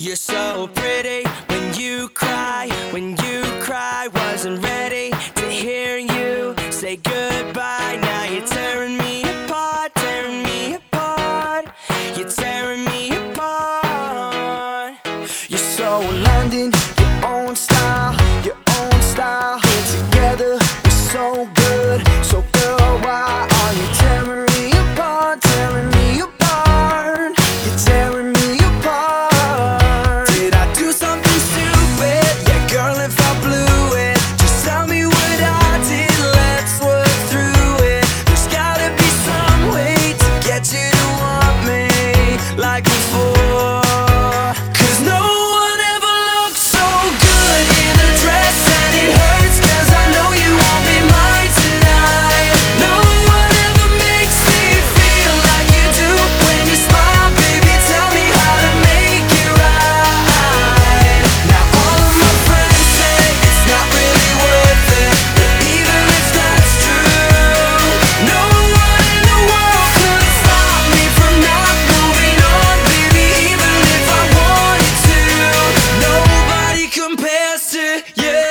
You're so pretty when you cry, wasn't ready to hear you say goodbye. Now you're tearing me apart, tearing me apart. You're tearing me apart. You're so London, your own style, your own style. Here together, we're so good, so girl, why are you tearing me apart, tearing me apart? You're tearing me apart. Did I do something stupid? Yeah, girl, if I blew it, just tell me what I did, let's work through it. There's gotta be some way to get you to want me like before. 'Cause no one ever looked so good in a dress, and it hurts 'cause I know you want me mine tonight. No one ever makes me feel like you do when you smile, baby, tell me how to make it right. Now all of my friends say it's not really worth it, but even if that's true, no one in the world could stop me from not moving on, baby, even if I wanted to. Nobody compares to you.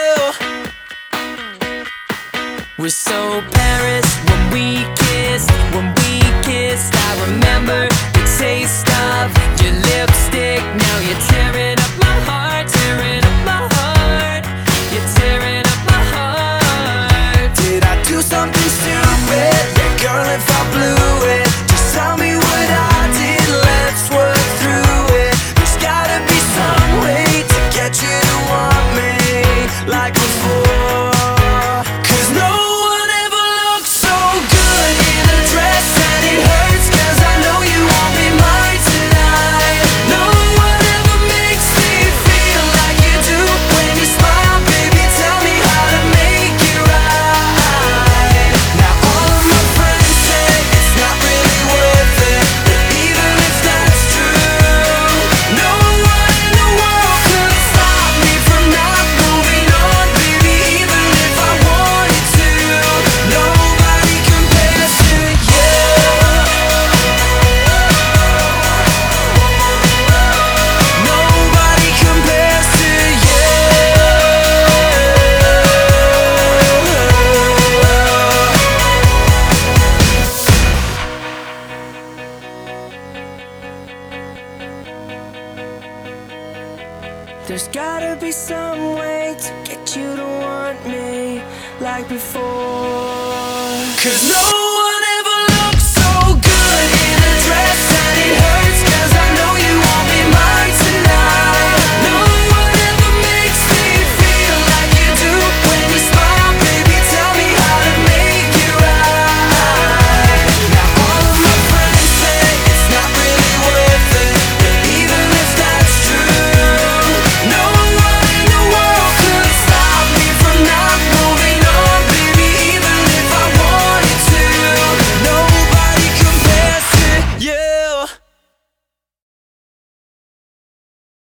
We're so Paris when we kissed, I remember the taste of your lipstick. Now you're tearing up my heart, tearing up my heart. You're tearing up my heart. Did I do something stupid? Yeah, girl, if I blew it, just tell me what I did, let's work through it. There's gotta be some way to get you to want me like before. 'Cause no one ever looked so good in a dress, and it hurts 'cause I know you want me mine tonight. No one ever makes me feel like you do when you smile, baby, tell me how to make it right. Now all of my friends say it's not really worth it, but even if that's true, no one in the world could stop me from not moving on, baby, even if I wanted to. Nobody compares to you. Nobody compares to you. There's gotta be some way to get you to want me like before. 'Cause no